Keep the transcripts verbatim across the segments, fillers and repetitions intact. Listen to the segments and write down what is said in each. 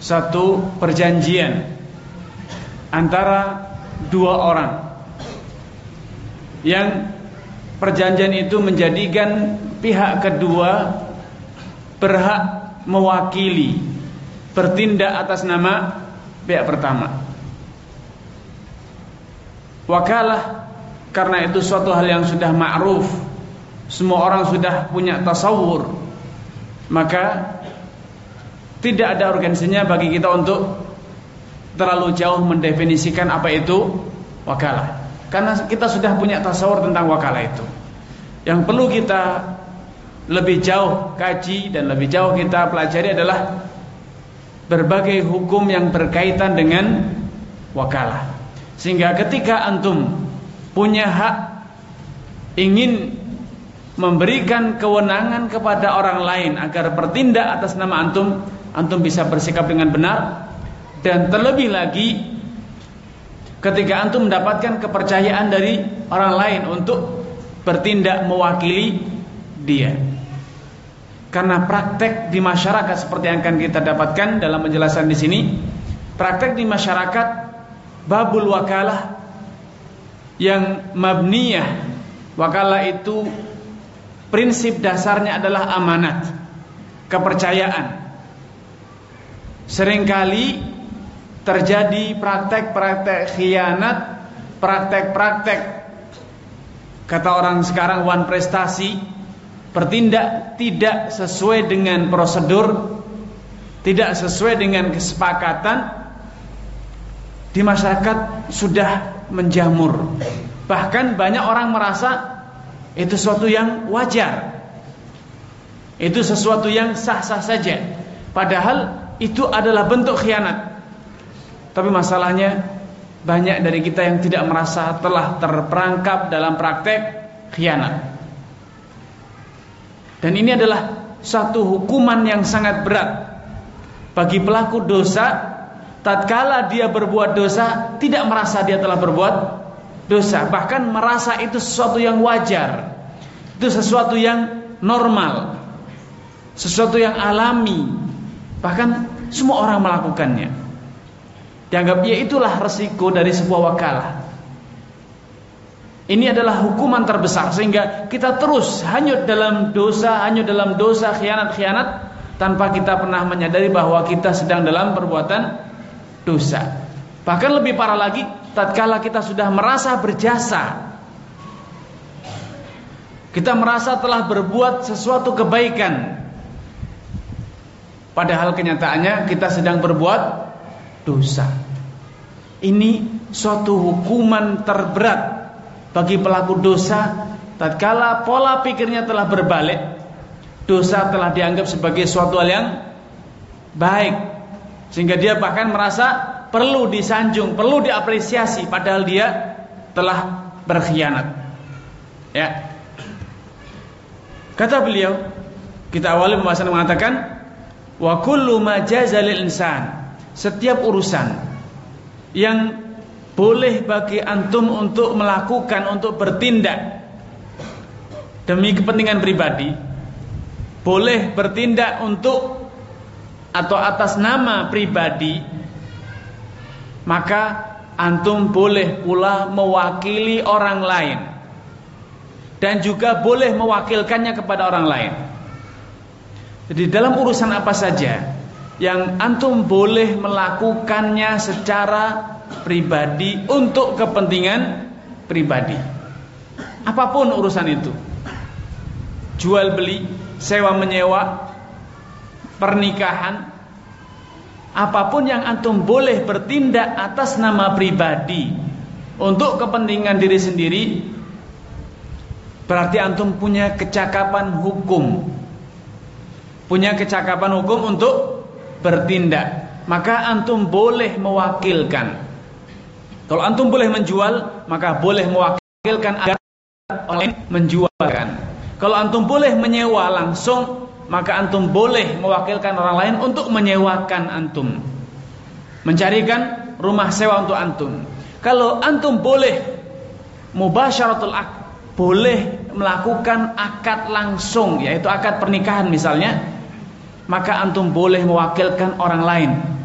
satu perjanjian antara dua orang yang perjanjian itu menjadikan pihak kedua berhak mewakili, bertindak atas nama pihak pertama. Wakalah karena itu suatu hal yang sudah ma'ruf, semua orang sudah punya tasawur, maka tidak ada urgensinya bagi kita untuk terlalu jauh mendefinisikan apa itu wakalah, karena kita sudah punya tasawur tentang wakalah itu. Yang perlu kita lebih jauh kaji dan lebih jauh kita pelajari adalah berbagai hukum yang berkaitan dengan wakalah, sehingga ketika antum punya hak ingin memberikan kewenangan kepada orang lain agar bertindak atas nama antum, antum bisa bersikap dengan benar. Dan terlebih lagi ketika antum mendapatkan kepercayaan dari orang lain untuk bertindak mewakili dia. Karena praktek di masyarakat seperti yang akan kita dapatkan dalam penjelasan di sini, praktek di masyarakat babul wakalah yang mabniyah, wakalah itu prinsip dasarnya adalah amanat, kepercayaan. Seringkali terjadi praktek-praktek khianat, praktek-praktek kata orang sekarang wan prestasi, bertindak tidak sesuai dengan prosedur, tidak sesuai dengan kesepakatan, di masyarakat sudah menjamur. Bahkan banyak orang merasa itu sesuatu yang wajar, itu sesuatu yang sah-sah saja, padahal itu adalah bentuk khianat. Tapi masalahnya banyak dari kita yang tidak merasa telah terperangkap dalam praktek khianat. Dan ini adalah satu hukuman yang sangat berat bagi pelaku dosa. Tatkala dia berbuat dosa, tidak merasa dia telah berbuat dosa, bahkan merasa itu sesuatu yang wajar, itu sesuatu yang normal, sesuatu yang alami, bahkan semua orang melakukannya. Dianggap ya itulah resiko dari sebuah wakalah. Ini adalah hukuman terbesar, sehingga kita terus hanyut dalam dosa, hanyut dalam dosa, khianat-khianat, tanpa kita pernah menyadari bahwa kita sedang dalam perbuatan dosa. Bahkan lebih parah lagi, tatkala kita sudah merasa berjasa, kita merasa telah berbuat sesuatu kebaikan, padahal kenyataannya kita sedang berbuat dosa. Ini suatu hukuman terberat bagi pelaku dosa. Tatkala pola pikirnya telah berbalik, dosa telah dianggap sebagai suatu hal yang baik, sehingga dia bahkan merasa perlu disanjung, perlu diapresiasi, padahal dia telah berkhianat. Ya. Kata beliau, kita awali pembahasan mengatakan, wa kullu ma jaza lil insan, setiap urusan yang boleh bagi antum untuk melakukan, untuk bertindak demi kepentingan pribadi, boleh bertindak untuk atau atas nama pribadi, maka antum boleh pula mewakili orang lain, dan juga boleh mewakilkannya kepada orang lain. Jadi dalam urusan apa saja yang antum boleh melakukannya secara pribadi untuk kepentingan pribadi, apapun urusan itu, jual beli, sewa menyewa, pernikahan, apapun yang antum boleh bertindak atas nama pribadi untuk kepentingan diri sendiri, berarti antum punya kecakapan hukum, punya kecakapan hukum untuk bertindak. Maka antum boleh mewakilkan. Kalau antum boleh menjual, maka boleh mewakilkan agar orang lain menjualkan. Kalau antum boleh menyewa langsung, maka antum boleh mewakilkan orang lain untuk menyewakan antum, mencarikan rumah sewa untuk antum. Kalau antum boleh mubasyaratul aqd, boleh melakukan akad langsung, yaitu akad pernikahan misalnya, maka antum boleh mewakilkan orang lain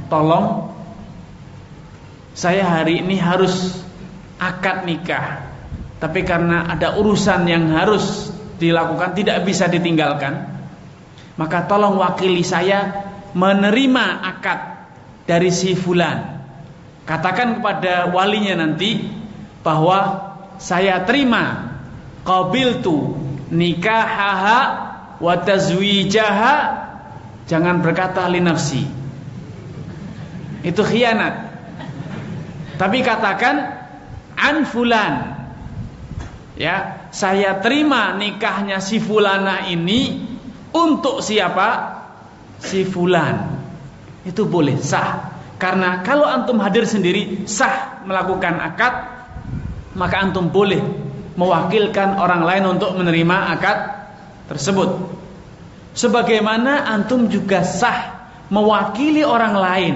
tolong saya hari ini harus akad nikah, tapi karena ada urusan yang harus dilakukan tidak bisa ditinggalkan, maka tolong wakili saya menerima akad dari si fulan. Katakan kepada walinya nanti bahwa saya terima qabiltu nikahaha wa tazwijaha. Jangan berkata li nafsi, itu khianat. Tapi katakan an fulan, ya, saya terima nikahnya si fulana ini untuk siapa? Si fulan. Itu boleh, sah. Karena kalau antum hadir sendiri sah melakukan akad, maka antum boleh mewakilkan orang lain untuk menerima akad tersebut. Sebagaimana antum juga sah mewakili orang lain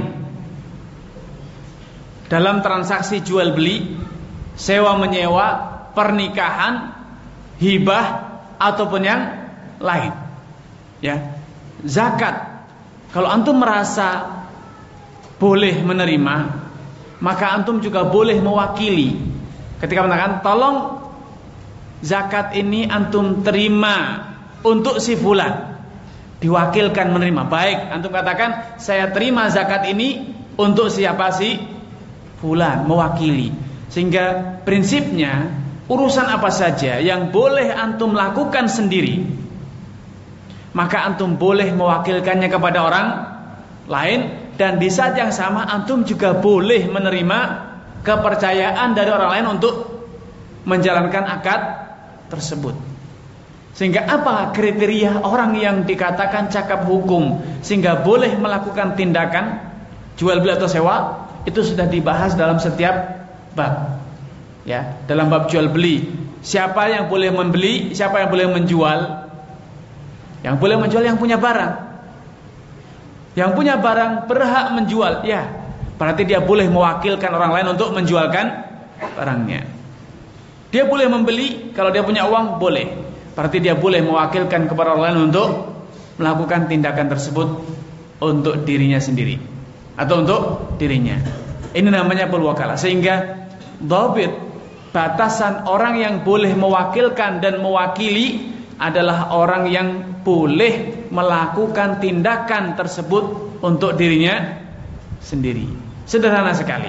dalam transaksi jual beli, sewa menyewa, pernikahan, hibah ataupun yang lain. Ya, zakat. Kalau antum merasa boleh menerima, maka antum juga boleh mewakili. Ketika mengatakan, tolong zakat ini antum terima untuk si fulan, diwakilkan menerima. Baik, antum katakan saya terima zakat ini untuk siapa si fulan, mewakili. Sehingga prinsipnya urusan apa saja yang boleh antum lakukan sendiri, maka antum boleh mewakilkannya kepada orang lain. Dan di saat yang sama antum juga boleh menerima kepercayaan dari orang lain untuk menjalankan akad tersebut. Sehingga apa kriteria orang yang dikatakan cakap hukum sehingga boleh melakukan tindakan jual beli atau sewa, itu sudah dibahas dalam setiap bab. Ya, dalam bab jual beli, siapa yang boleh membeli, siapa yang boleh menjual? Yang boleh menjual yang punya barang. Yang punya barang berhak menjual, ya, berarti dia boleh mewakilkan orang lain untuk menjualkan barangnya. Dia boleh membeli, kalau dia punya uang boleh, berarti dia boleh mewakilkan kepada orang lain untuk melakukan tindakan tersebut untuk dirinya sendiri atau untuk dirinya. Ini namanya berwakalah. Sehingga dhabit, batasan orang yang boleh mewakilkan dan mewakili adalah orang yang boleh melakukan tindakan tersebut untuk dirinya sendiri. Sederhana sekali.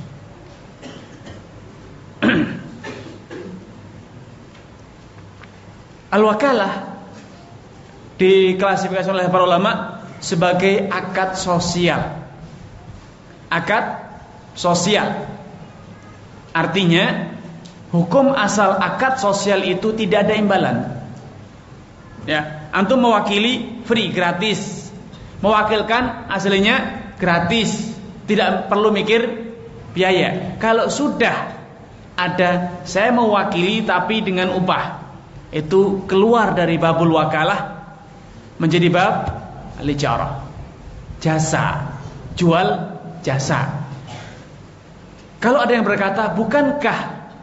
Al-wakalah diklasifikasi oleh para ulama sebagai akad sosial. Akad sosial artinya hukum asal akad sosial itu tidak ada imbalan. Ya, antum mewakili free, gratis. Mewakilkan aslinya gratis, tidak perlu mikir biaya. Kalau sudah ada saya mewakili tapi dengan upah, itu keluar dari babul wakalah menjadi bab al-ijarah, jasa, jual jasa. Kalau ada yang berkata, bukankah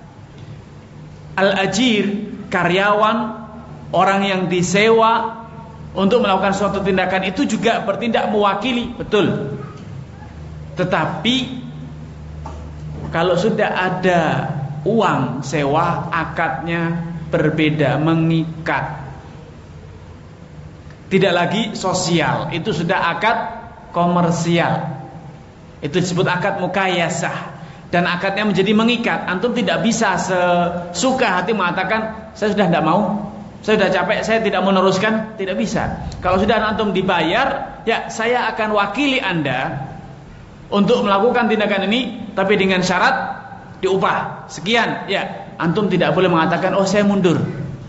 al-ajir, karyawan, orang yang disewa untuk melakukan suatu tindakan itu juga bertindak mewakili? Betul. Tetapi kalau sudah ada uang sewa, akadnya berbeda, mengikat. Tidak lagi sosial, itu sudah akad komersial. Itu disebut akad mukayasah. Dan akadnya menjadi mengikat. Antum tidak bisa sesuka hati mengatakan saya sudah tidak mau, saya sudah capek, saya tidak meneruskan. Tidak bisa. Kalau sudah antum dibayar, ya saya akan wakili anda untuk melakukan tindakan ini, tapi dengan syarat diupah sekian. Ya, antum tidak boleh mengatakan oh saya mundur.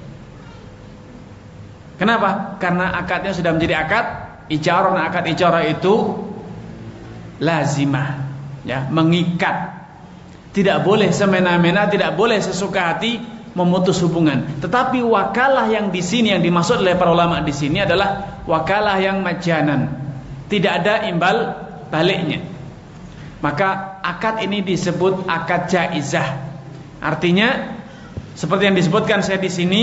Kenapa? Karena akadnya sudah menjadi akad ijarah. Nah, akad ijarah itu lazimah, ya, mengikat. Tidak boleh semena-mena, tidak boleh sesuka hati memutus hubungan. Tetapi wakalah yang di sini yang dimaksud oleh para ulama di sini adalah wakalah yang majanan, tidak ada imbal baliknya. Maka akad ini disebut akad jaizah. Artinya seperti yang disebutkan saya di sini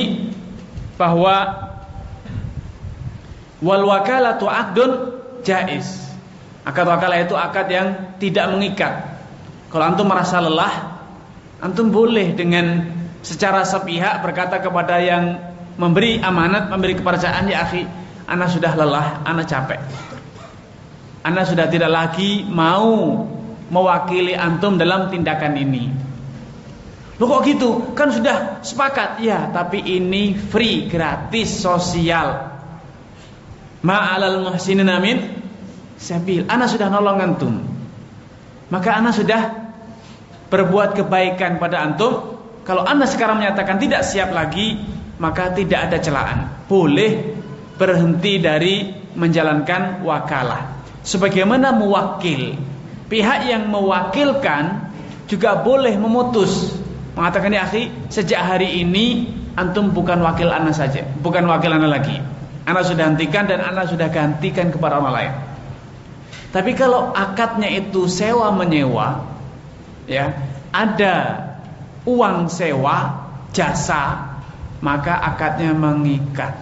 bahwa wal wakalatu aqdun jaiz. Akad wakalah itu akad yang tidak mengikat. Kalau antum merasa lelah, antum boleh dengan secara sepihak berkata kepada yang memberi amanat, memberi kepercayaan, ya akhi, ana sudah lelah, ana capek. Ana sudah tidak lagi mau mewakili antum dalam tindakan ini. Loh kok gitu? Kan sudah sepakat. Ya, tapi ini free, gratis, sosial. Ma'alal muhsinin amin sabil. Ana sudah nolong antum, maka ana sudah berbuat kebaikan pada antum. Kalau ana sekarang menyatakan tidak siap lagi, maka tidak ada celaan, boleh berhenti dari menjalankan wakalah. Sebagaimana mewakil, pihak yang mewakilkan juga boleh memutus, mengatakan, ya akhi, sejak hari ini antum bukan wakil ana saja, bukan wakil ana lagi, ana sudah hentikan dan ana sudah gantikan kepada orang lain. Tapi kalau akadnya itu sewa menyewa, ya, ada uang sewa jasa, maka akadnya mengikat.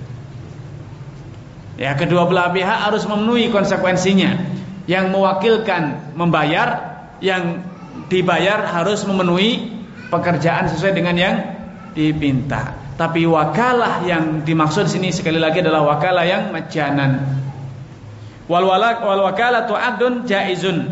Ya, kedua belah pihak harus memenuhi konsekuensinya. Yang mewakilkan membayar, yang dibayar harus memenuhi pekerjaan sesuai dengan yang dipinta. Tapi wakalah yang dimaksud sini sekali lagi adalah wakalah yang majanan. Wal wakalatu adun jaizun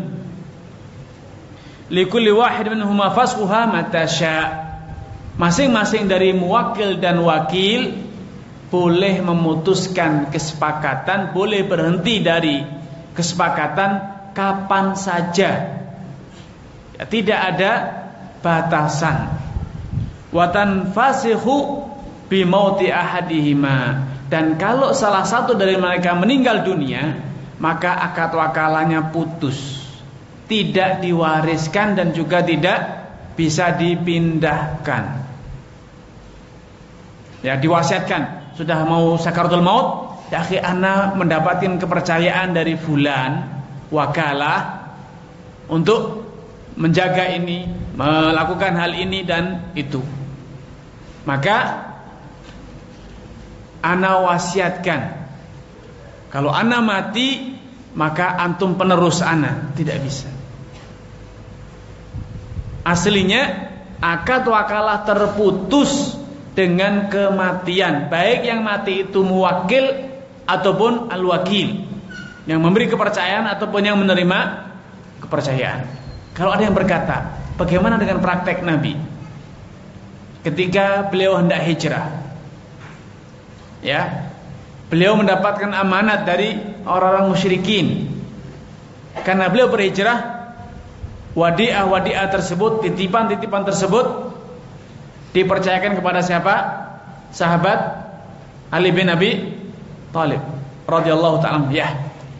likulli wahid minhuma fasquha matasya. Masing-masing dari muwakil dan wakil boleh memutuskan kesepakatan, boleh berhenti dari kesepakatan kapan saja, ya, tidak ada batasan. Watan fasihu bimauti ahadihima, dan kalau salah satu dari mereka meninggal dunia, maka akad wakalahnya putus, tidak diwariskan dan juga tidak bisa dipindahkan. Ya, diwasiatkan, sudah mau sakaratul maut, ya akhi, ana mendapatkan kepercayaan dari fulan wakalah untuk menjaga ini, melakukan hal ini dan itu, maka ana wasiatkan, kalau ana mati maka antum penerus ana. Tidak bisa. Aslinya akad wakalah terputus dengan kematian, baik yang mati itu muwakil ataupun al-wakil, yang memberi kepercayaan ataupun yang menerima kepercayaan. Kalau ada yang berkata, bagaimana dengan praktek Nabi ketika beliau hendak hijrah? Ya, beliau mendapatkan amanat dari orang-orang musyrikin. Karena beliau berhijrah, wadi'ah-wadi'ah tersebut, titipan-titipan tersebut dipercayakan kepada siapa? Sahabat Ali bin Abi Thalib radhiyallahu ta'ala. Ya,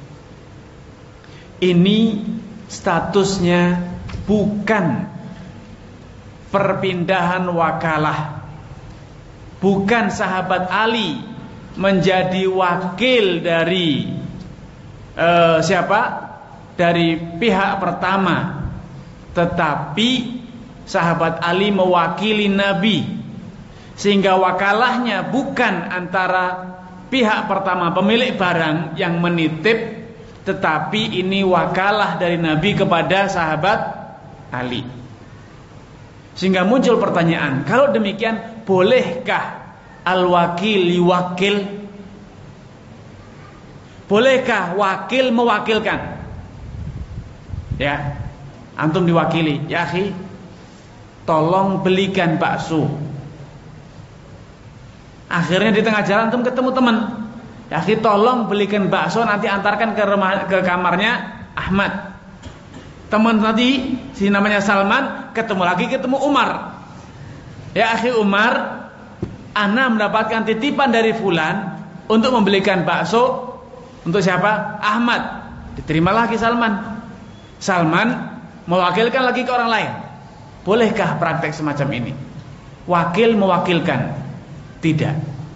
ini statusnya bukan perpindahan wakalah, bukan sahabat Ali menjadi wakil dari uh, siapa? Dari pihak pertama, tetapi sahabat Ali mewakili Nabi, sehingga wakalahnya bukan antara pihak pertama pemilik barang yang menitip, tetapi ini wakalah dari Nabi kepada sahabat Ali. Sehingga muncul pertanyaan, kalau demikian bolehkah al-wakil yuwakil? Bolehkah wakil mewakilkan? Ya, antum diwakili, ya akhi, tolong belikan bakso. Akhirnya di tengah jalan antum ketemu teman, ya akhi, tolong belikan bakso, nanti antarkan ke rumah, ke kamarnya Ahmad. Teman tadi si namanya Salman ketemu lagi ketemu Umar. Ya akhi Umar, ana mendapatkan titipan dari fulan untuk membelikan bakso untuk siapa? Ahmad. Diterima lagi Salman. Salman mewakilkan lagi ke orang lain. Bolehkah praktek semacam ini? Wakil mewakilkan? Tidak.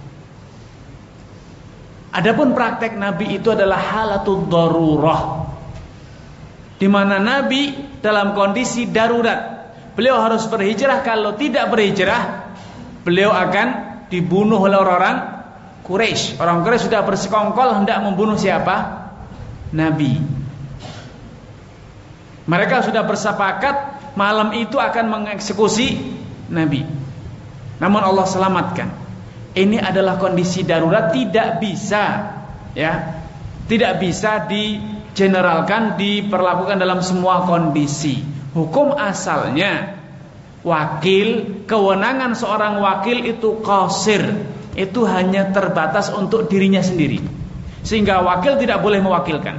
Adapun praktek Nabi itu adalah halatud darurah, di mana Nabi dalam kondisi darurat, beliau harus berhijrah. Kalau tidak berhijrah, beliau akan dibunuh oleh orang-orang Quraisy. Orang Quraisy sudah bersekongkol hendak membunuh siapa? Nabi. Mereka sudah bersepakat malam itu akan mengeksekusi Nabi. Namun Allah selamatkan. Ini adalah kondisi darurat, tidak bisa ya, tidak bisa digeneralkan, diperlakukan dalam semua kondisi. Hukum asalnya wakil, kewenangan seorang wakil itu qasir, itu hanya terbatas untuk dirinya sendiri. Sehingga wakil tidak boleh mewakilkan,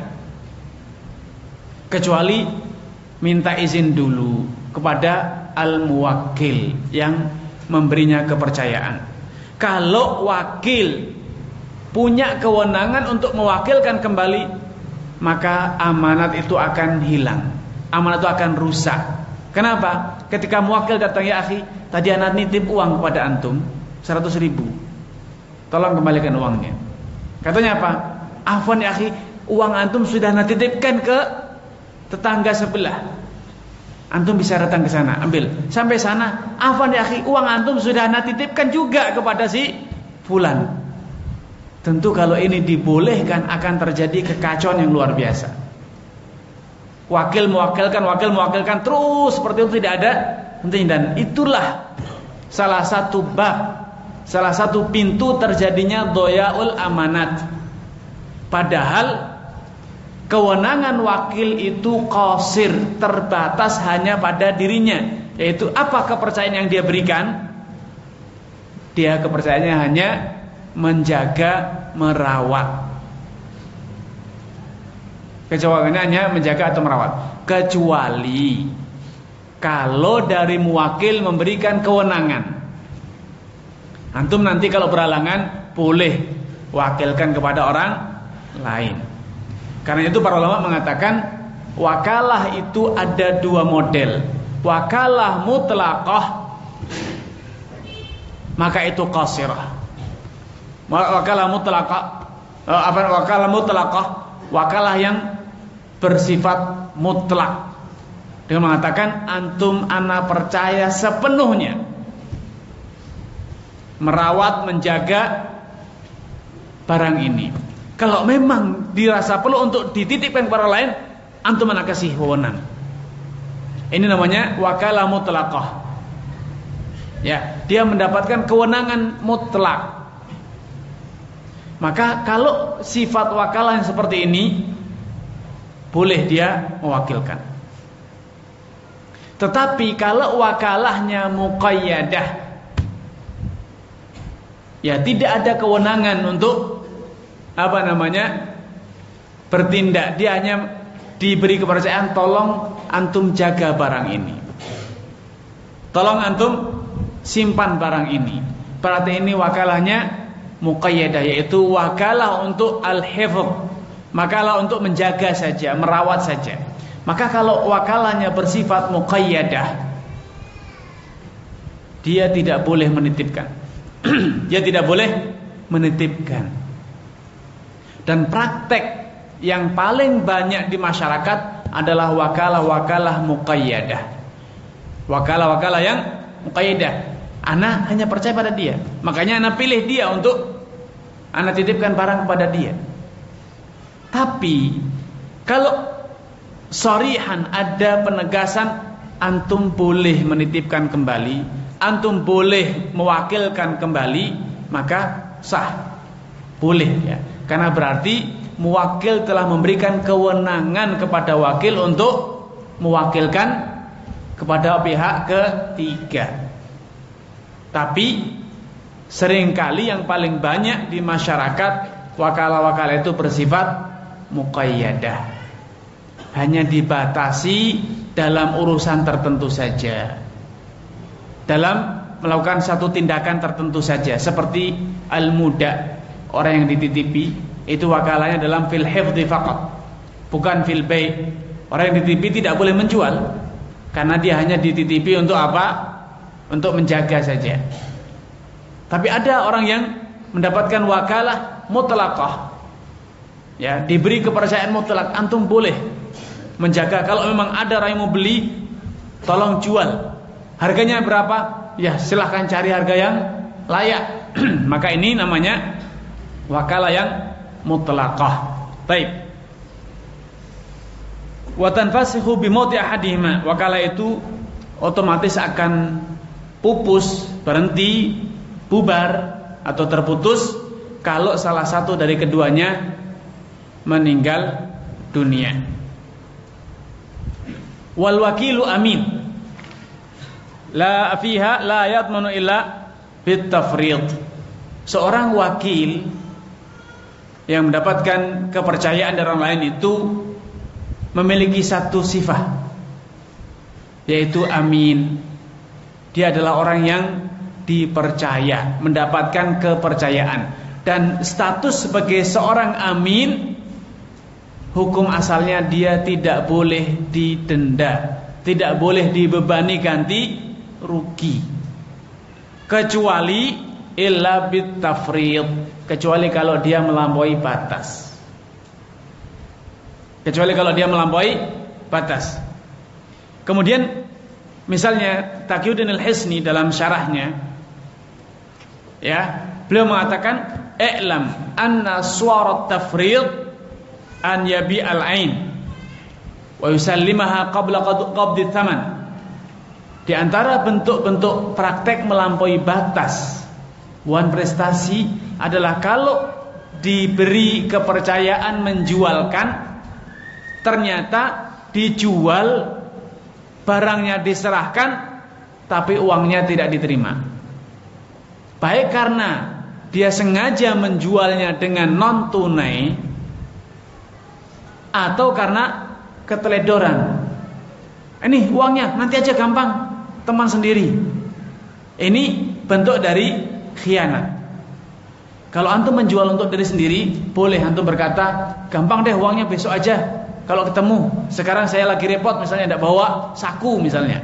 kecuali minta izin dulu kepada al-muwakkil yang memberinya kepercayaan. Kalau wakil punya kewenangan untuk mewakilkan kembali, maka amanat itu akan hilang, amanat itu akan rusak. Kenapa? Ketika muwakil datang, ya akhi, tadi anak nitip uang kepada antum seratus ribu, tolong kembalikan uangnya. Katanya apa? Afwan ya akhi, uang antum sudah natitipkan ke tetangga sebelah, antum bisa datang ke sana ambil. Sampai sana, afwan ya akhi, uang antum sudah natitipkan juga kepada si fulan. Tentu kalau ini dibolehkan akan terjadi kekacauan yang luar biasa. Wakil mewakilkan, wakil mewakilkan terus seperti itu, tidak ada hentinya. Dan itulah salah satu bab, salah satu pintu terjadinya doyaul amanat. Padahal kewenangan wakil itu qasir, terbatas hanya pada dirinya. Yaitu apa kepercayaan yang dia berikan? Dia kepercayaannya hanya menjaga, merawat. Kecuali hanya menjaga atau merawat. Kecuali kalau dari muwakil memberikan kewenangan. Antum nanti kalau berhalangan boleh wakilkan kepada orang lain. Karena itu para ulama mengatakan wakalah itu ada dua model. Wakalah mutlaqah, maka itu qasirah. Wakalah mutlaqah, apa wakalah mutlaqah? Wakalah yang bersifat mutlak, dengan mengatakan antum ana percaya sepenuhnya merawat, menjaga barang ini. Kalau memang dirasa perlu untuk dititipkan kepada orang lain, antum ana kasih wewenang. Ini namanya wakalah mutlaqah. Ya, dia mendapatkan kewenangan mutlak. Maka kalau sifat wakalah yang seperti ini, boleh dia mewakilkan. Tetapi kalau wakalahnya muqayyadah, ya tidak ada kewenangan untuk apa namanya bertindak. Dia hanya diberi kepercayaan, tolong antum jaga barang ini, tolong antum simpan barang ini. Berarti ini wakalahnya muqayyadah, yaitu wakalah untuk al-hifdz, makalah untuk menjaga saja, merawat saja. Maka kalau wakalahnya bersifat muqayyadah, dia tidak boleh menitipkan. Dia tidak boleh menitipkan. Dan praktek yang paling banyak di masyarakat adalah wakalah-wakalah muqayyadah. Wakalah-wakalah yang muqayyadah. Ana hanya percaya pada dia, makanya ana pilih dia untuk ana titipkan barang kepada dia. Tapi kalau sharihan ada penegasan, antum boleh menitipkan kembali, antum boleh mewakilkan kembali, maka sah, boleh ya. Karena berarti muwakil telah memberikan kewenangan kepada wakil untuk mewakilkan kepada pihak ketiga. Tapi seringkali yang paling banyak di masyarakat wakalah-wakalah itu bersifat muqayyadah, hanya dibatasi dalam urusan tertentu saja, dalam melakukan satu tindakan tertentu saja. Seperti al-muda, orang yang dititipi, itu wakalahnya dalam fil hifdzi faqat, bukan fil bai'. Orang yang dititipi tidak boleh menjual, karena dia hanya dititipi untuk apa? Untuk menjaga saja. Tapi ada orang yang mendapatkan wakalah mutlaqah, ya, diberi kepercayaan mutlak, antum boleh menjaga. Kalau memang ada orang yang mau beli, tolong jual. Harganya berapa? Ya silahkan cari harga yang layak. Maka ini namanya wakalah yang mutlaqah. Baik. wa tanfasikhu bi mauti ahadihima, wakalah itu otomatis akan pupus, berhenti, bubar atau terputus kalau salah satu dari keduanya meninggal dunia. Wal wakilu amin, la fiha la yatmanu illa bit tafrid. Seorang wakil yang mendapatkan kepercayaan dari orang lain itu memiliki satu sifat, yaitu amin. Dia adalah orang yang dipercaya, mendapatkan kepercayaan. Dan status sebagai seorang amin, hukum asalnya dia tidak boleh didenda, tidak boleh dibebani ganti rugi, kecuali illa bit tafrid, kecuali kalau dia melampaui batas. Kecuali kalau dia melampaui batas. Kemudian misalnya Taqiyuddin Al-Hisni dalam syarahnya, ya, beliau mengatakan i'lam anna suwarat tafrid an yabi al-ain wa yusallimaha qabla qabdi thaman. Di antara bentuk-bentuk praktek melampaui batas bukan prestasi adalah kalau diberi kepercayaan menjualkan, ternyata dijual, barangnya diserahkan, tapi uangnya tidak diterima. Baik karena dia sengaja menjualnya dengan non tunai, atau karena keteledoran. Ini uangnya nanti aja, gampang, teman sendiri. Ini bentuk dari khianat. Kalau antum menjual untuk diri sendiri, boleh antum berkata, gampang deh uangnya besok aja kalau ketemu. Sekarang saya lagi repot, misalnya tidak bawa saku misalnya,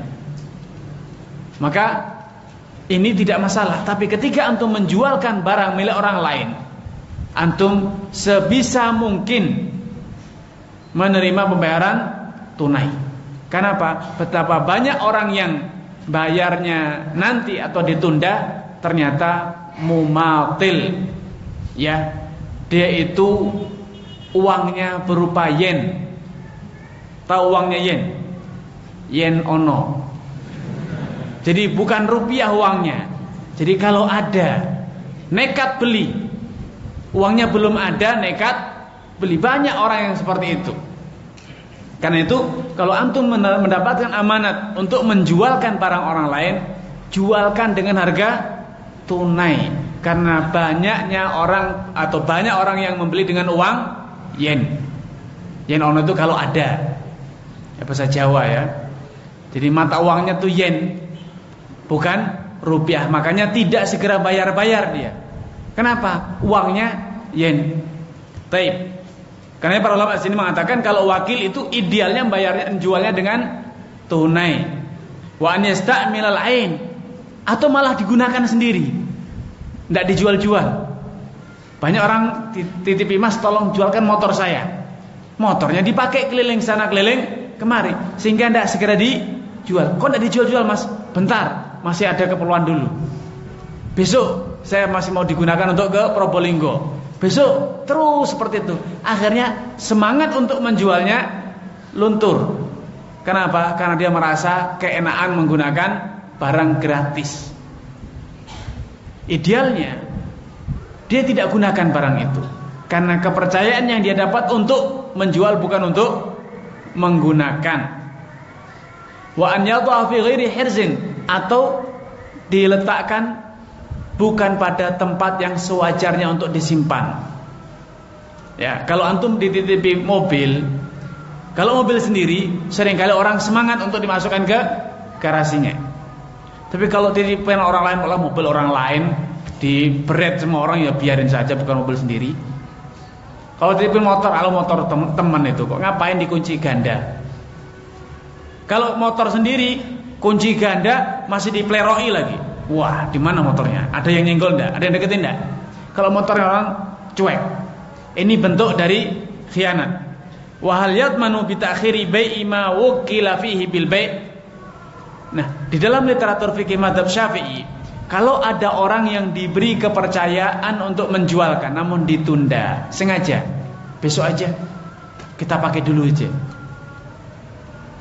maka ini tidak masalah. Tapi ketika antum menjualkan barang milik orang lain, antum sebisa mungkin menerima pembayaran tunai. Kenapa? Betapa banyak orang yang bayarnya nanti atau ditunda, ternyata mumatil, ya, dia itu uangnya berupa yen. Tahu uangnya yen? Yen ono. Jadi bukan rupiah uangnya. Jadi kalau ada, nekat beli. Uangnya belum ada, nekat beli. Banyak orang yang seperti itu. Karena itu, kalau antum mendapatkan amanat untuk menjualkan barang orang lain, jualkan dengan harga tunai. Karena banyaknya orang atau banyak orang yang membeli dengan uang yen. Yen ono itu kalau ada, ya, bahasa Jawa ya. Jadi mata uangnya tuh yen, bukan rupiah. Makanya tidak segera bayar-bayar dia. Kenapa? Uangnya yen. Taib. Karena para ulama di sini mengatakan kalau wakil itu idealnya bayarnya, jualnya dengan tunai. Wa an yasta'milal ain, atau malah digunakan sendiri, tidak dijual-jual. Banyak orang titipi, mas tolong jualkan motor saya. Motornya dipakai keliling sana keliling kemari, sehingga tidak segera dijual. Kok tidak dijual-jual mas? Bentar, masih ada keperluan dulu. Besok saya masih mau digunakan untuk ke Probolinggo. Besok terus seperti itu. Akhirnya semangat untuk menjualnya luntur. Kenapa? Karena dia merasa keenaan menggunakan barang gratis. Idealnya dia tidak gunakan barang itu, karena kepercayaan yang dia dapat untuk menjual, bukan untuk menggunakan. Wa an yadha fi ghairi hirzin, atau diletakkan bukan pada tempat yang sewajarnya untuk disimpan. Ya, kalau antum dititipi mobil, kalau mobil sendiri seringkali orang semangat untuk dimasukkan ke garasinya. Tapi kalau titipan orang lain, malah mobil orang lain diberet semua orang, ya biarin saja, bukan mobil sendiri. Kalau titipin motor, kalau motor teman itu kok ngapain dikunci ganda? Kalau motor sendiri kunci ganda masih dipleroi lagi. Wah, di mana motornya? Ada yang nyenggol enggak? Ada yang deketin enggak? Kalau motornya orang cuek, ini bentuk dari khianat. Wa hal yatmanu bi ta'khiri bai'i ma wukila fihi bil bai'. Nah, di dalam literatur fikih mazhab Syafi'i, kalau ada orang yang diberi kepercayaan untuk menjualkan namun ditunda sengaja, besok aja kita pakai dulu aja.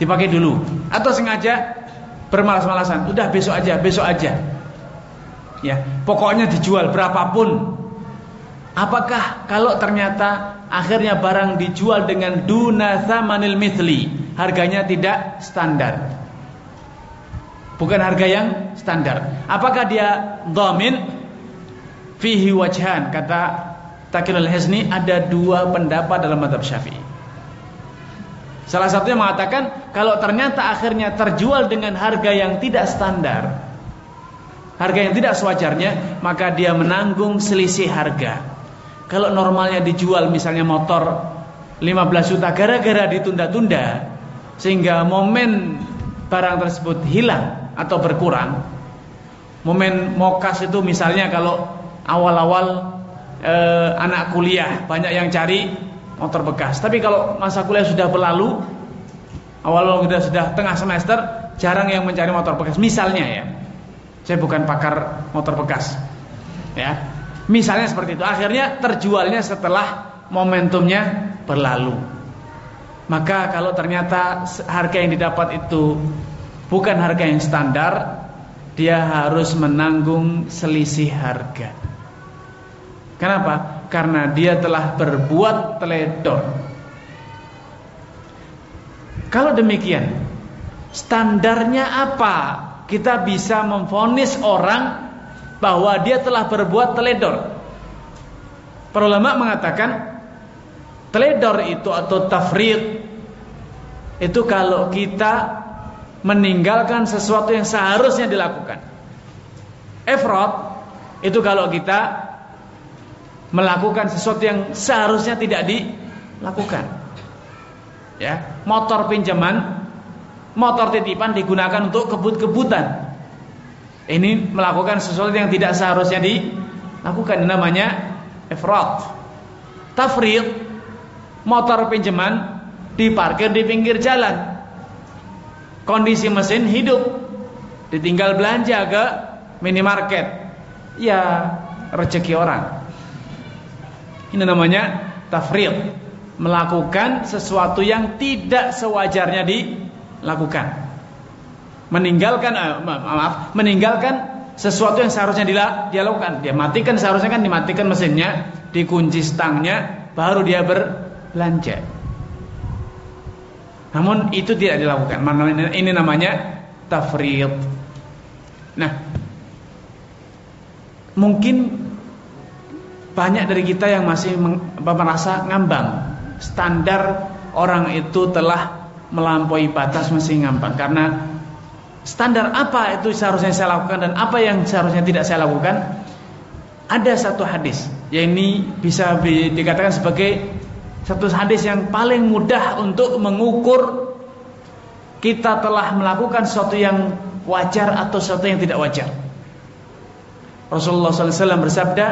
dipakai dulu, atau sengaja bermalas-malasan, udah besok aja, besok aja. Ya, pokoknya dijual berapapun. Apakah kalau ternyata akhirnya barang dijual dengan duna tsamanil mithli, harganya tidak standar, bukan harga yang standar, apakah dia dhamin? Fihi wajhan, kata Taqiyul Hisni, ada dua pendapat dalam mazhab Syafi'i. Salah satunya mengatakan kalau ternyata akhirnya terjual dengan harga yang tidak standar, harga yang tidak sewajarnya, maka dia menanggung selisih harga. Kalau normalnya dijual misalnya motor lima belas juta, gara-gara ditunda-tunda sehingga momen barang tersebut hilang atau berkurang. Momen mokas itu misalnya kalau awal-awal eh, anak kuliah banyak yang cari motor bekas, tapi kalau masa kuliah sudah berlalu, awal-awal sudah, sudah tengah semester, jarang yang mencari motor bekas. Misalnya ya, saya bukan pakar motor bekas, ya, misalnya seperti itu. Akhirnya terjualnya setelah momentumnya berlalu. Maka kalau ternyata harga yang didapat itu bukan harga yang standar, dia harus menanggung selisih harga. Kenapa? Karena dia telah berbuat teledor. Kalau demikian, standarnya apa kita bisa memvonis orang bahwa dia telah berbuat teledor? Para ulama mengatakan teledor itu atau tafrid itu kalau kita meninggalkan sesuatu yang seharusnya dilakukan. Ifrat itu kalau kita melakukan sesuatu yang seharusnya tidak dilakukan. Ya, motor pinjaman, motor titipan digunakan untuk kebut-kebutan. Ini melakukan sesuatu yang tidak seharusnya dilakukan, namanya ifrat. Tafrid, motor pinjaman diparkir di pinggir jalan, kondisi mesin hidup, ditinggal belanja ke minimarket, ya rezeki orang. Ini namanya tafrid, melakukan sesuatu yang tidak sewajarnya dilakukan, meninggalkan eh, maaf meninggalkan sesuatu yang seharusnya dilakukan. Dia matikan, seharusnya kan dimatikan mesinnya, dikunci stangnya, baru dia berbelanja. Namun itu tidak dilakukan. Ini namanya tafrid. Nah, mungkin banyak dari kita yang masih merasa ngambang. Standar orang itu telah melampaui batas, masih ngambang. Karena standar apa itu seharusnya saya lakukan dan apa yang seharusnya tidak saya lakukan. Ada satu hadis yang ini bisa dikatakan sebagai satu hadis yang paling mudah untuk mengukur kita telah melakukan sesuatu yang wajar atau sesuatu yang tidak wajar. Rasulullah sallallahu alaihi wasallam bersabda,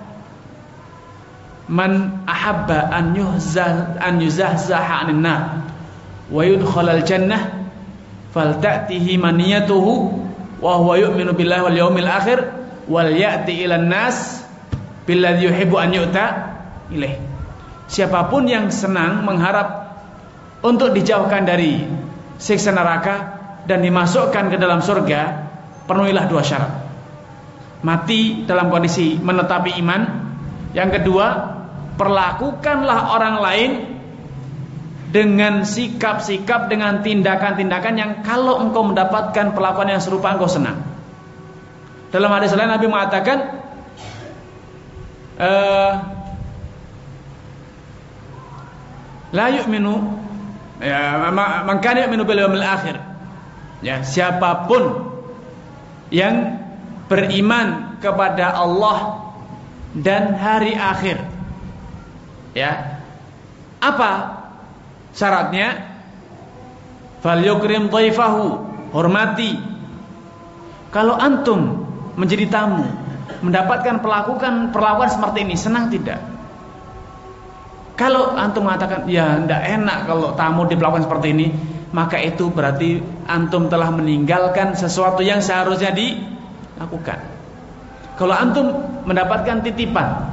"Man ahabba an yuhzah an yuzahzaha 'anil nar wa yudkhalal jannah falta'tihi maniyatuhu wa huwa yu'minu billahi wal yawmil akhir wal ya'ti ilan nas billadzi yuhibbu an yu'ta ilaih." Siapapun yang senang mengharap untuk dijauhkan dari siksa neraka dan dimasukkan ke dalam surga, penuhilah dua syarat. Mati dalam kondisi menetapi iman. Yang kedua, perlakukanlah orang lain dengan sikap-sikap, dengan tindakan-tindakan yang kalau engkau mendapatkan perlakuan yang serupa engkau senang. Dalam hadis lain Nabi mengatakan, uh, la yu'minu ya man kana yu'minu bil yawmil akhir. Ya, siapapun yang beriman kepada Allah dan hari akhir. Ya. Apa syaratnya? Falyukrim dhaifahu, hormati. Kalau antum menjadi tamu, mendapatkan perlakuan perlakuan seperti ini, senang tidak? Kalau antum mengatakan, ya tidak enak kalau tamu diperlakukan seperti ini, maka itu berarti antum telah meninggalkan sesuatu yang seharusnya dilakukan. Kalau antum mendapatkan titipan,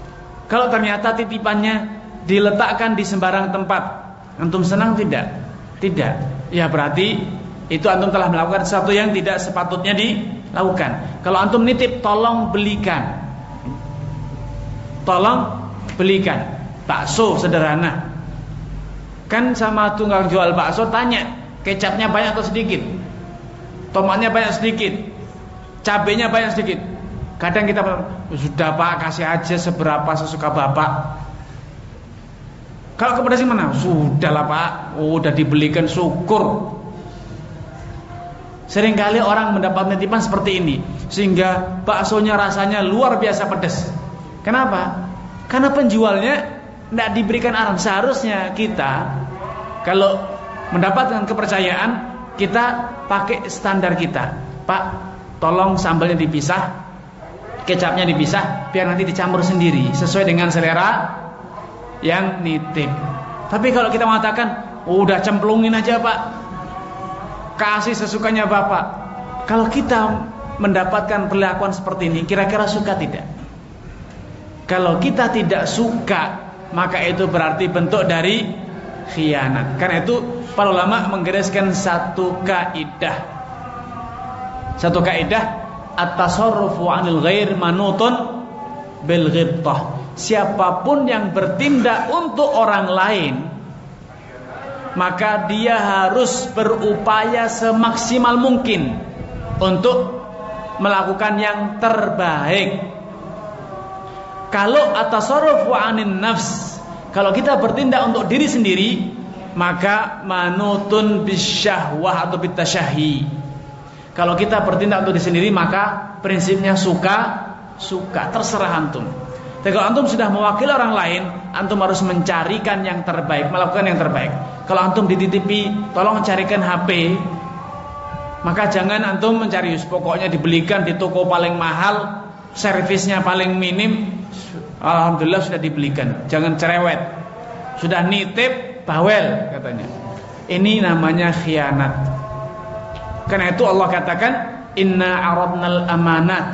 kalau ternyata titipannya diletakkan di sembarang tempat, antum senang tidak? Tidak. Ya berarti itu antum telah melakukan sesuatu yang tidak sepatutnya dilakukan. Kalau antum nitip, tolong belikan. Tolong belikan bakso sederhana. Kan sama tukang jual bakso tanya, kecapnya banyak atau sedikit? Tomatnya banyak sedikit? Cabenya banyak sedikit? Kadang kita sudah Pak, kasih aja seberapa sesuka Bapak. Kalau kepada si mana? Sudahlah Pak, oh, udah dibelikan, syukur. Seringkali orang mendapat nitipan seperti ini, sehingga baksonya rasanya luar biasa pedas. Kenapa? Karena penjualnya tidak diberikan arahan. Seharusnya kita kalau mendapatkan kepercayaan, kita pakai standar kita. Pak, tolong sambalnya dipisah, kecapnya dipisah, biar nanti dicampur sendiri sesuai dengan selera yang nitip. Tapi kalau kita mengatakan, udah cemplungin aja Pak, kasih sesukanya Bapak. Kalau kita mendapatkan perlakuan seperti ini, kira-kira suka tidak? Kalau kita tidak suka, maka itu berarti bentuk dari khianat. Karena itu para ulama menggariskan satu kaidah. Satu kaidah, at-tasarrufu 'anil ghair manutun bil ghibtah. Siapapun yang bertindak untuk orang lain, maka dia harus berupaya semaksimal mungkin untuk melakukan yang terbaik. Kalau at-tasarrufu 'anin nafs, kalau kita bertindak untuk diri sendiri, maka manutun bisyahwah atau bitasyahi. Kalau kita bertindak untuk diri sendiri, maka prinsipnya suka suka, terserah antum. Tapi kalau antum sudah mewakili orang lain, antum harus mencarikan yang terbaik, melakukan yang terbaik. Kalau antum dititipi, tolong carikan H P, maka jangan antum mencari, pokoknya dibelikan di toko paling mahal, servisnya paling minim. Alhamdulillah sudah dibelikan. Jangan cerewet. Sudah nitip, bawel katanya. Ini namanya khianat. Karena itu Allah katakan, inna aradnal amanat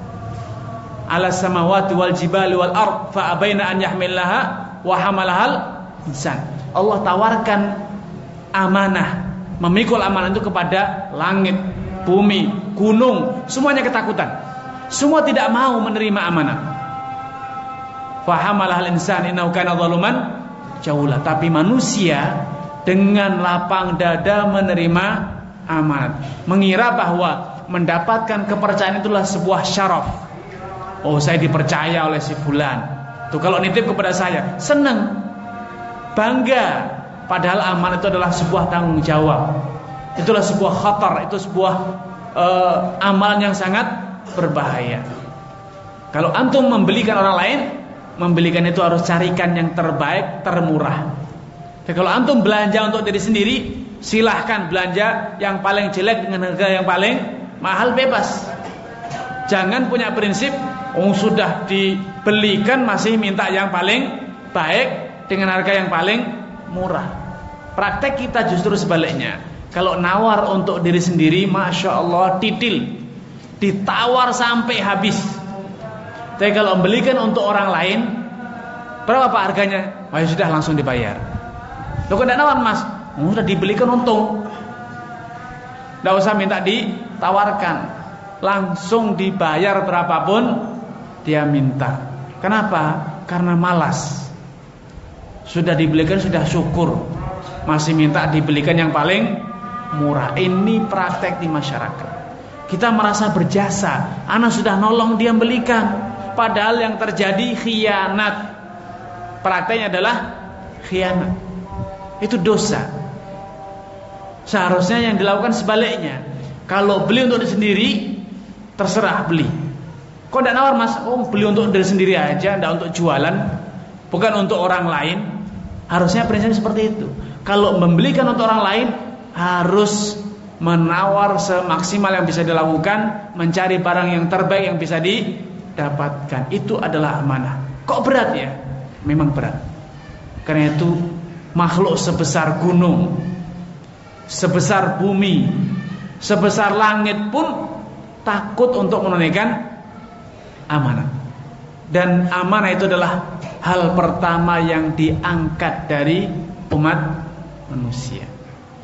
ala samawati wal jibali wal ard fa abaina an yahmilaha wa hamalahal insan. Allah tawarkan amanah, memikul amanah itu kepada langit, bumi, gunung, semuanya ketakutan. Semua tidak mau menerima amanah. Fa hamalahal insan innahu kana zaluman jahula. Tapi manusia dengan lapang dada menerima amanat, mengira bahwa mendapatkan kepercayaan itulah sebuah syaraf. Oh, saya dipercaya oleh si fulan. Tuh kalau nitip kepada saya, senang, bangga. Padahal amanat itu adalah sebuah tanggung jawab. Itulah sebuah khatar, itu sebuah uh, amalan yang sangat berbahaya. Kalau antum membelikan orang lain, membelikan itu harus carikan yang terbaik, termurah. Jadi kalau antum belanja untuk diri sendiri, silahkan belanja yang paling jelek dengan harga yang paling mahal, bebas. Jangan punya prinsip, oh sudah dibelikan masih minta yang paling baik dengan harga yang paling murah. Praktek kita justru sebaliknya. Kalau nawar untuk diri sendiri, masya Allah titil, ditawar sampai habis. Tapi kalau membelikan untuk orang lain, berapa Pak harganya? Oh ya sudah, langsung dibayar. Loh kok tidak nawar Mas? Oh, sudah dibelikan untung. Tidak usah minta ditawarkan, langsung dibayar berapapun dia minta. Kenapa? Karena malas. Sudah dibelikan sudah syukur, masih minta dibelikan yang paling murah. Ini praktek di masyarakat. Kita merasa berjasa, anak sudah nolong dia belikan, padahal yang terjadi khianat. Prakteknya adalah khianat. Itu dosa. Seharusnya yang dilakukan sebaliknya. Kalau beli untuk diri sendiri, terserah beli. Kok tidak nawar Mas? Oh, beli untuk diri sendiri aja, tidak untuk jualan, bukan untuk orang lain. Harusnya prinsip seperti itu. Kalau membelikan untuk orang lain, harus menawar semaksimal yang bisa dilakukan, mencari barang yang terbaik yang bisa didapatkan. Itu adalah amanah. Kok berat ya? Memang berat. Karena itu makhluk sebesar gunung, sebesar bumi, sebesar langit pun takut untuk menunaikan amanah. Dan amanah itu adalah hal pertama yang diangkat dari umat manusia.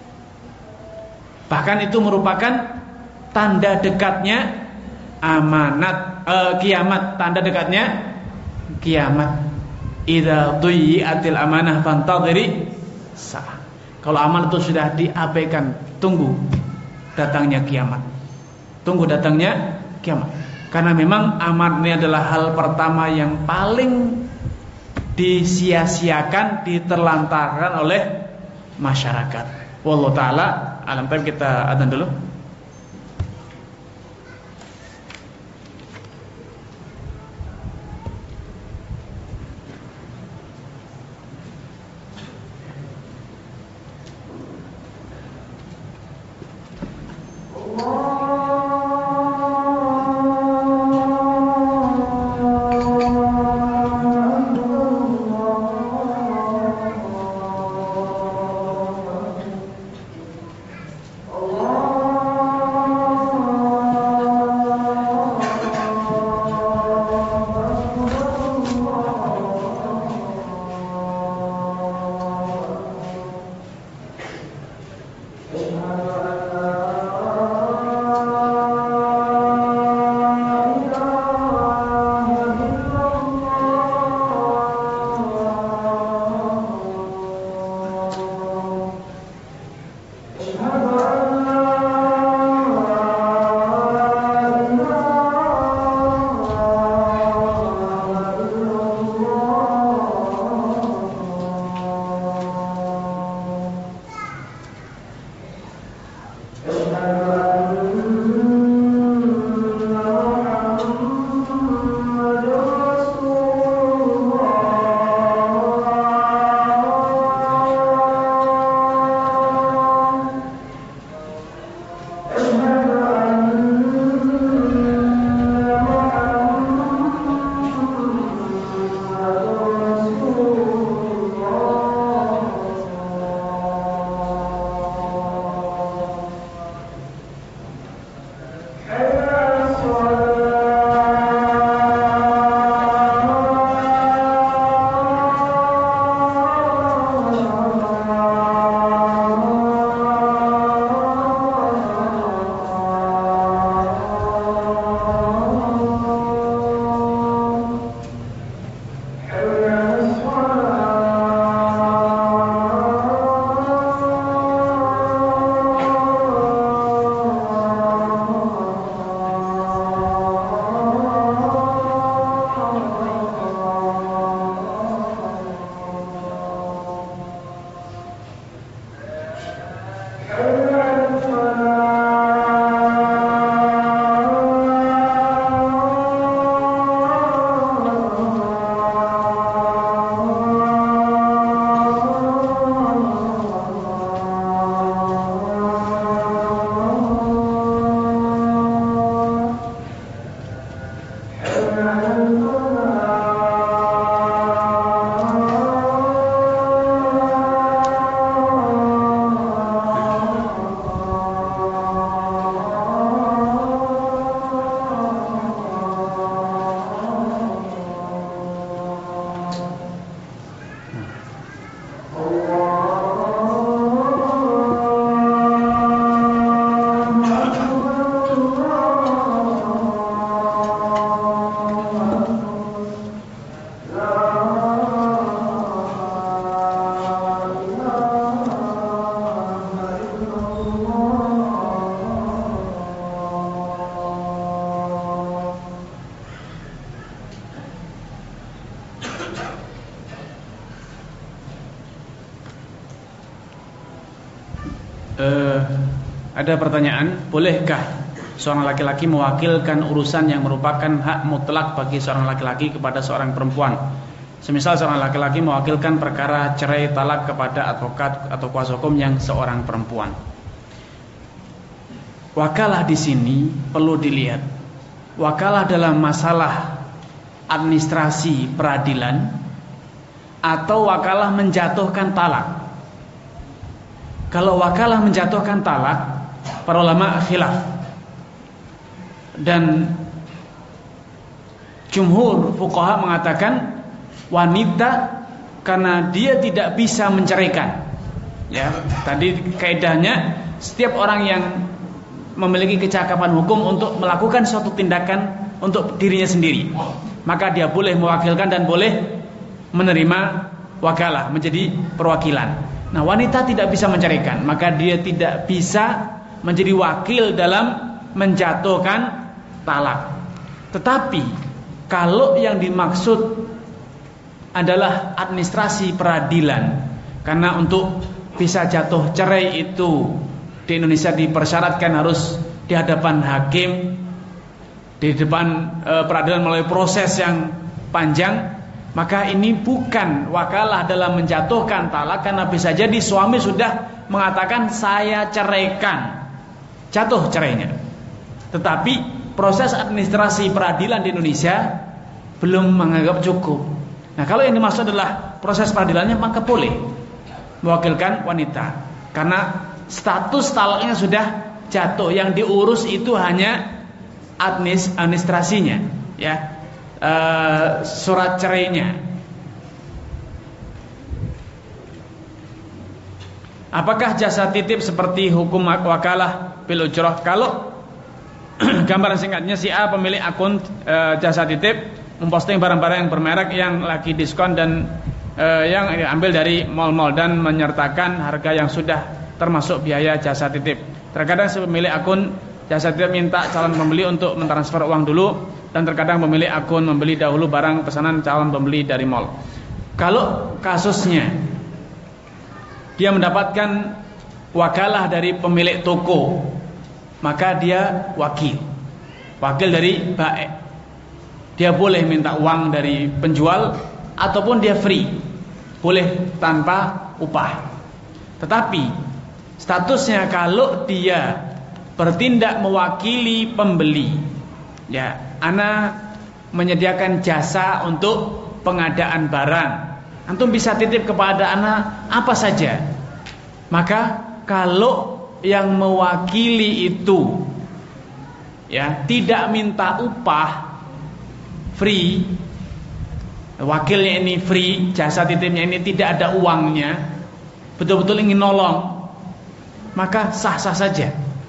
Bahkan itu merupakan tanda dekatnya amanat eh, kiamat, tanda dekatnya kiamat. Idza duyi'atil amanah fantadhiri sa'ah. Kalau amanat itu sudah diabaikan, tunggu datangnya kiamat. Tunggu datangnya kiamat. Karena memang amanat ini adalah hal pertama yang paling disia-siakan, diterlantarkan oleh masyarakat. Wallahu taala alam. Tapi kita adzan dulu. Uh, ada pertanyaan, bolehkah seorang laki-laki mewakilkan urusan yang merupakan hak mutlak bagi seorang laki-laki kepada seorang perempuan? Semisal seorang laki-laki mewakilkan perkara cerai talak kepada advokat atau kuasa hukum yang seorang perempuan. Wakalah di sini perlu dilihat. Wakalah dalam masalah administrasi peradilan atau wakalah menjatuhkan talak. Kalau wakalah menjatuhkan talak, para ulama khilaf. Dan jumhur fuqaha mengatakan wanita karena dia tidak bisa menceraikan. Ya, tadi kaidahnya setiap orang yang memiliki kecakapan hukum untuk melakukan suatu tindakan untuk dirinya sendiri, maka dia boleh mewakilkan dan boleh menerima wakalah, menjadi perwakilan. Nah, wanita tidak bisa menceraikan, maka dia tidak bisa menjadi wakil dalam menjatuhkan talak. Tetapi kalau yang dimaksud adalah administrasi peradilan, karena untuk bisa jatuh cerai itu di Indonesia dipersyaratkan harus di hadapan hakim, di depan e, peradilan melalui proses yang panjang, maka ini bukan wakalah dalam menjatuhkan talak, karena bisa jadi suami sudah mengatakan saya ceraikan, jatuh cerainya. Tetapi proses administrasi peradilan di Indonesia belum menganggap cukup. Nah, kalau yang dimaksud adalah proses peradilannya, maka boleh mewakilkan wanita, karena status talaknya sudah jatuh. Yang diurus itu hanya administrasinya, ya, e, surat cerainya. Apakah jasa titip seperti hukum wakalah bil ujrah? Kalau gambaran singkatnya, si A pemilik akun e, jasa titip memposting barang-barang yang bermerek yang lagi diskon dan e, yang diambil dari mal-mal dan menyertakan harga yang sudah termasuk biaya jasa titip. Terkadang si pemilik akun jasa titip minta calon pembeli untuk mentransfer uang dulu, dan terkadang pemilik akun membeli dahulu barang pesanan calon pembeli dari mal. Kalau kasusnya dia mendapatkan wakalah dari pemilik toko, maka dia wakil, wakil dari baik. Dia boleh minta uang dari penjual ataupun dia free, boleh tanpa upah. Tetapi statusnya kalau dia bertindak mewakili pembeli, ya, ana menyediakan jasa untuk pengadaan barang, antum bisa titip kepada ana apa saja. Maka kalau yang mewakili itu, ya, tidak minta upah, free, wakilnya ini free, jasa titipnya ini tidak ada uangnya, betul-betul ingin nolong, maka sah-sah saja.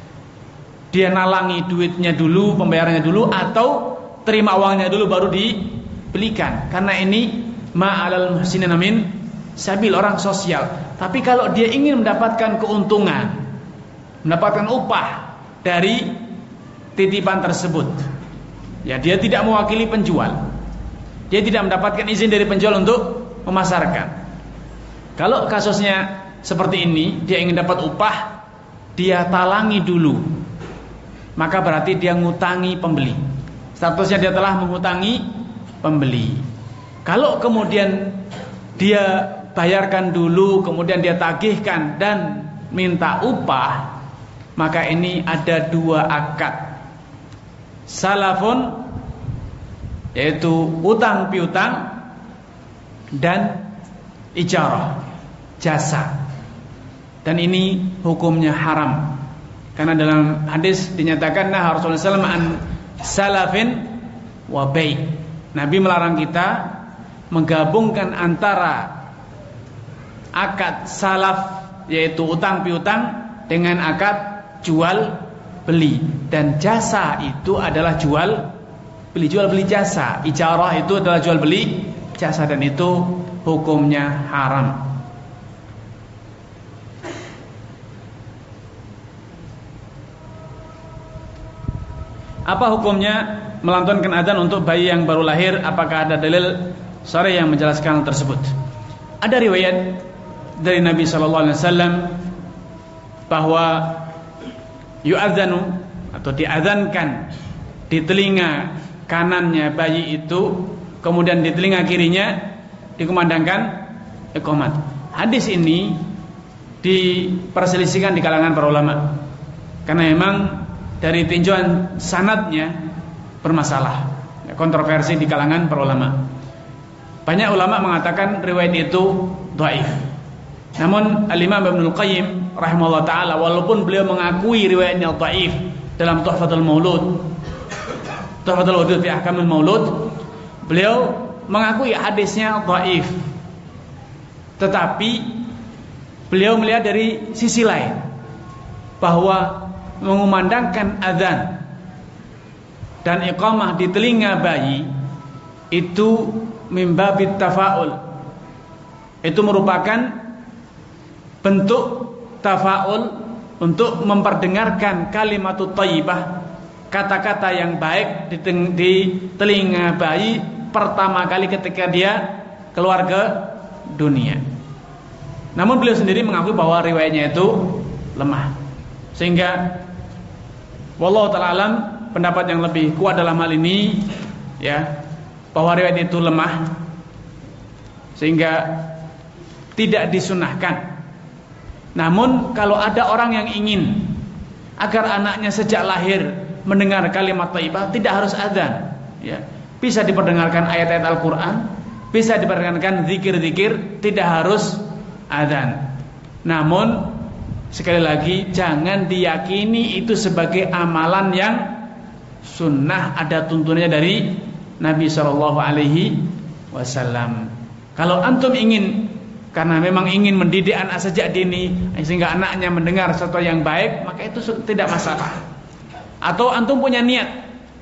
Dia nalangi duitnya dulu, pembayarannya dulu, atau terima uangnya dulu baru dibelikan, karena ini ma'alal muhsinin min sabil, orang sosial. Tapi kalau dia ingin mendapatkan keuntungan, mendapatkan upah dari titipan tersebut, ya, dia tidak mewakili penjual, dia tidak mendapatkan izin dari penjual untuk memasarkan. Kalau kasusnya seperti ini, dia ingin dapat upah, dia talangi dulu, maka berarti dia ngutangi pembeli. Statusnya dia telah mengutangi pembeli. Kalau kemudian dia bayarkan dulu, kemudian dia tagihkan dan minta upah, maka ini ada dua akad. Salafun, yaitu utang piutang, dan ijarah, jasa. Dan ini hukumnya haram, karena dalam hadis dinyatakan nah Rasulullah sallallahu alaihi wasallam an salafin wa bai'. Nabi melarang kita menggabungkan antara akad salaf, yaitu utang piutang, dengan akad jual beli. Dan jasa itu adalah jual beli, jual beli jasa. Ijarah itu adalah jual beli jasa, dan itu hukumnya haram. Apa hukumnya melantunkan adzan untuk bayi yang baru lahir? Apakah ada dalil shar'i yang menjelaskan hal tersebut? Ada riwayat dari Nabi sallallahu alaihi wasallam bahwa yu'adzanu, atau diadzankan di telinga kanannya bayi itu, kemudian di telinga kirinya dikumandangkan iqamat. Hadis ini diperselisihkan di kalangan para ulama, karena memang dari tinjauan sanadnya bermasalah, kontroversi di kalangan para ulama. Banyak ulama mengatakan riwayat itu dhaif. Namun Al-Imam Ibnu Qayyim rahimahullah taala, walaupun beliau mengakui riwayatnya dhaif dalam Tuhfatul Maulud, Tuhfatul Wudud fi Ahkamil Maulud, beliau mengakui hadisnya dhaif. Tetapi beliau melihat dari sisi lain, bahwa mengumandangkan azan dan iqamah di telinga bayi itu mimbabit tafaul, itu merupakan bentuk tafaul untuk memperdengarkan kalimatut thayyibah, kata-kata yang baik di, di telinga bayi pertama kali ketika dia keluar ke dunia. Namun beliau sendiri mengakui bahwa riwayatnya itu lemah, sehingga wallahu ta'ala alam, pendapat yang lebih kuat dalam hal ini ya, bahwa riwayat itu lemah sehingga tidak disunahkan. Namun kalau ada orang yang ingin agar anaknya sejak lahir mendengar kalimat thayyibah, tidak harus adzan ya. Bisa diperdengarkan ayat-ayat Al-Qur'an, bisa diperdengarkan zikir-zikir, tidak harus adzan. Namun sekali lagi jangan diyakini itu sebagai amalan yang sunnah, ada tuntunannya dari Nabi shallallahu alaihi wasallam. Kalau antum ingin, karena memang ingin mendidik anak sejak dini sehingga anaknya mendengar sesuatu yang baik, maka itu tidak masalah. Atau antum punya niat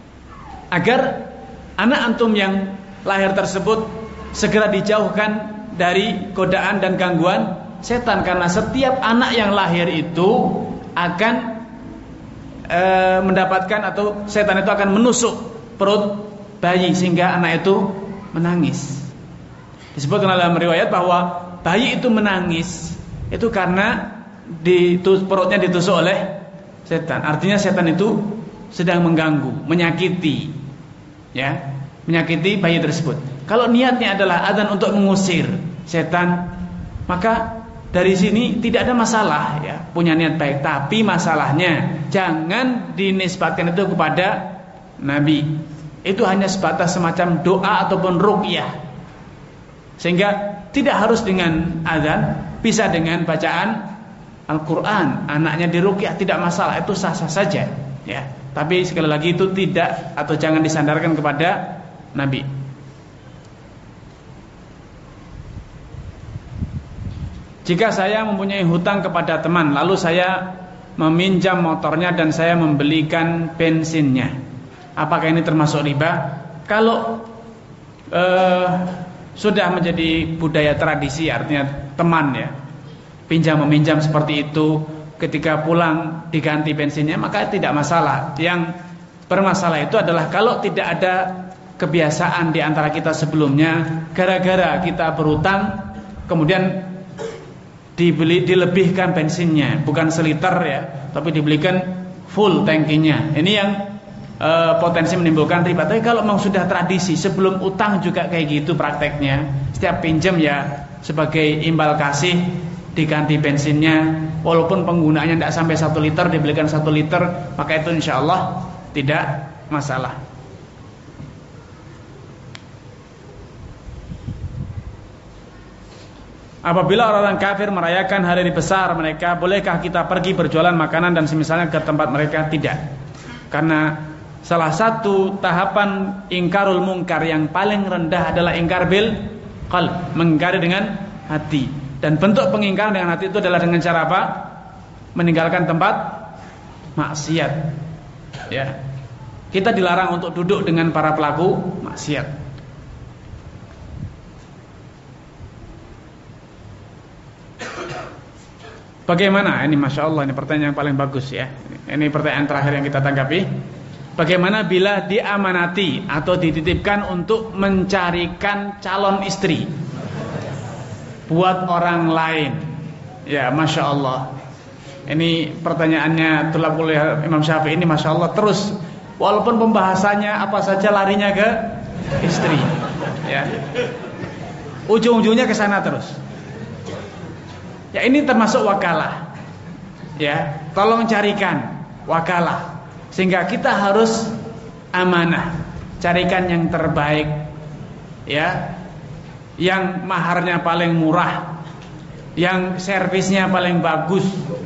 agar anak antum yang lahir tersebut segera dijauhkan dari godaan dan gangguan setan, karena setiap anak yang lahir itu akan e, mendapatkan, atau setan itu akan menusuk perut bayi sehingga anak itu menangis. Disebutkan dalam riwayat bahwa bayi itu menangis itu karena ditus, perutnya ditusuk oleh setan. Artinya setan itu sedang mengganggu, menyakiti, ya, menyakiti bayi tersebut. Kalau niatnya adalah adzan untuk mengusir setan, maka dari sini tidak ada masalah ya, punya niat baik. Tapi masalahnya jangan dinisbatkan itu kepada Nabi. Itu hanya sebatas semacam doa ataupun ruqyah, sehingga tidak harus dengan adzan, bisa dengan bacaan Al-Quran. Anaknya diruqyah tidak masalah, itu sah-sah saja ya. Tapi sekali lagi itu tidak, atau jangan disandarkan kepada Nabi. Jika saya mempunyai hutang kepada teman, lalu saya meminjam motornya dan saya membelikan bensinnya, apakah ini termasuk riba? Kalau eh, sudah menjadi budaya tradisi, artinya teman ya, pinjam meminjam seperti itu, ketika pulang diganti bensinnya, maka tidak masalah. Yang bermasalah itu adalah kalau tidak ada kebiasaan di antara kita sebelumnya, gara-gara kita berhutang kemudian dibeli, dilebihkan bensinnya, bukan seliter ya, tapi dibelikan full tangkinya. Ini yang e, potensi menimbulkan riba. Tapi kalau memang sudah tradisi, sebelum utang juga kayak gitu prakteknya, setiap pinjam ya sebagai imbal kasih diganti bensinnya, walaupun penggunaannya tidak sampai satu liter, dibelikan satu liter, maka itu insya Allah tidak masalah. Apabila orang kafir merayakan hari besar mereka, bolehkah kita pergi berjualan makanan dan semisalnya ke tempat mereka? Tidak. Karena salah satu tahapan ingkarul mungkar yang paling rendah adalah ingkar bil qalb, mengingkari dengan hati. Dan bentuk pengingkaran dengan hati itu adalah dengan cara apa? Meninggalkan tempat maksiat. Ya. Kita dilarang untuk duduk dengan para pelaku maksiat. Bagaimana? Ini Masya Allah, ini pertanyaan yang paling bagus ya. Ini pertanyaan terakhir yang kita tanggapi. Bagaimana bila diamanati atau dititipkan untuk mencarikan calon istri buat orang lain? Ya Masya Allah. Ini pertanyaannya tulab kuliah Imam Syafi'i ini Masya Allah terus. Walaupun pembahasannya apa saja larinya ke istri ya. Ujung-ujungnya ke sana terus. Ya ini termasuk wakalah. Ya, tolong carikan wakalah. Sehingga kita harus amanah, carikan yang terbaik. Ya. Yang maharnya paling murah, yang servisnya paling bagus.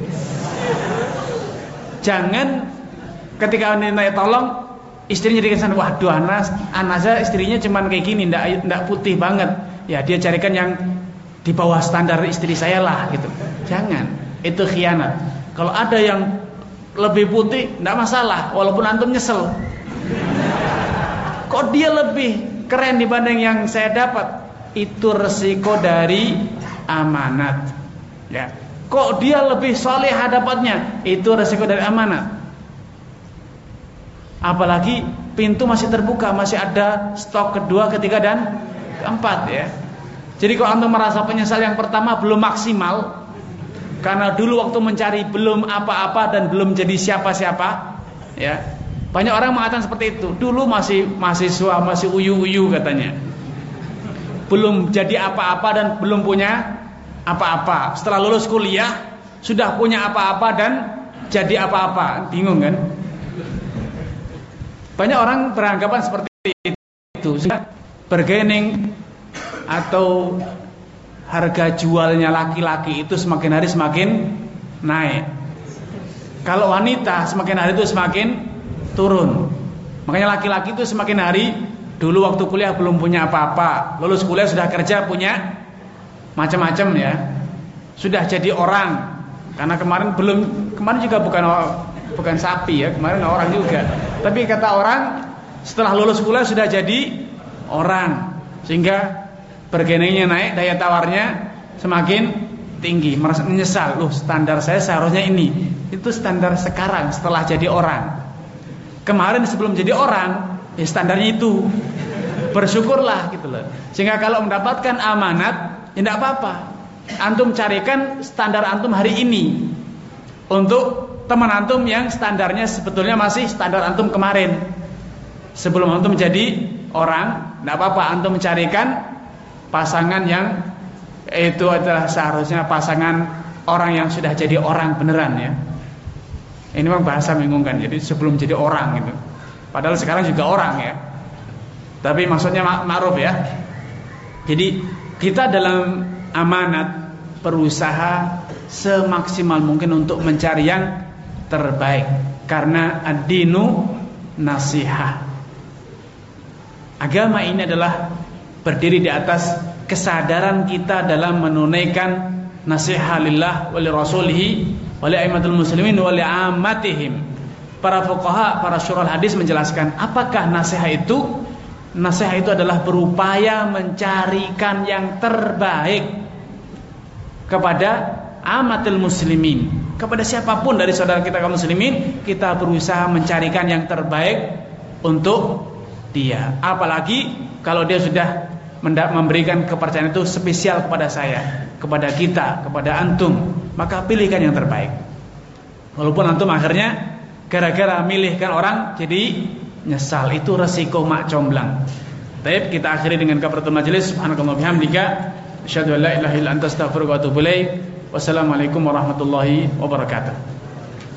Jangan ketika nanya tolong istrinya dikasih, waduh anas anasnya istrinya cuman kayak gini, ndak ndak putih banget. Ya dia carikan yang di bawah standar istri saya lah gitu. Jangan, itu khianat. Kalau ada yang lebih putih, tidak masalah, walaupun antum nyesel. Kok dia lebih keren dibanding yang saya dapat? Itu resiko dari amanat. Ya. Kok dia lebih soleh dapatnya? Itu resiko dari amanat. Apalagi pintu masih terbuka, masih ada stok kedua, ketiga dan keempat ya. Jadi kalau antum merasa penyesal yang pertama belum maksimal, karena dulu waktu mencari belum apa-apa dan belum jadi siapa-siapa, ya. Banyak orang mengatakan seperti itu. Dulu masih mahasiswa, masih uyu-uyu katanya. Belum jadi apa-apa dan belum punya apa-apa. Setelah lulus kuliah sudah punya apa-apa dan jadi apa-apa. Bingung kan? Banyak orang beranggapan seperti itu. Bargaining atau harga jualnya laki-laki itu semakin hari semakin naik. Kalau wanita semakin hari itu semakin turun. Makanya laki-laki itu semakin hari, dulu waktu kuliah belum punya apa-apa, lulus kuliah sudah kerja punya macam-macam ya. Sudah jadi orang. Karena kemarin belum, kemarin juga bukan bukan sapi ya, kemarin orang juga. Tapi kata orang setelah lulus kuliah sudah jadi orang, sehingga bargainingnya naik, daya tawarnya semakin tinggi. Merasa menyesal, loh standar saya seharusnya ini. Itu standar sekarang setelah jadi orang. Kemarin sebelum jadi orang, ya standarnya itu. Bersyukurlah gitu loh. Sehingga kalau mendapatkan amanat, ya tidak apa-apa. Antum carikan standar antum hari ini. Untuk teman antum yang standarnya sebetulnya masih standar antum kemarin. Sebelum antum jadi orang, tidak apa-apa antum mencarikan pasangan yang itu adalah seharusnya pasangan orang yang sudah jadi orang beneran ya. Ini memang bahasa membingungkan. Jadi sebelum jadi orang gitu. Padahal sekarang juga orang ya. Tapi maksudnya ma'ruf ya. Jadi kita dalam amanat berusaha semaksimal mungkin untuk mencari yang terbaik. Karena ad-dinu nasihah. Agama ini adalah berdiri di atas kesadaran kita dalam menunaikan nasihat lillah wa li rasulihi wa li a'immatul muslimin wa li ammatihim. Para fuqaha, para syurah hadis menjelaskan apakah nasihat itu? Nasihat itu adalah berupaya mencarikan yang terbaik kepada ammatul muslimin, kepada siapapun dari saudara kita kaum muslimin, kita berusaha mencarikan yang terbaik untuk dia. Apalagi kalau dia sudah memberikan kepercayaan itu spesial kepada saya, kepada kita, kepada antum, maka pilihkan yang terbaik. Walaupun antum akhirnya gara-gara milihkan orang jadi nyesal, itu resiko mak comblang. Baik, kita akhiri dengan kafaratul majelis. Subhanallahi bihamdika, asyhadu an la ilaha illa anta, astaghfiruka wa atubu ilaik. Wassalamualaikum warahmatullahi wabarakatuh.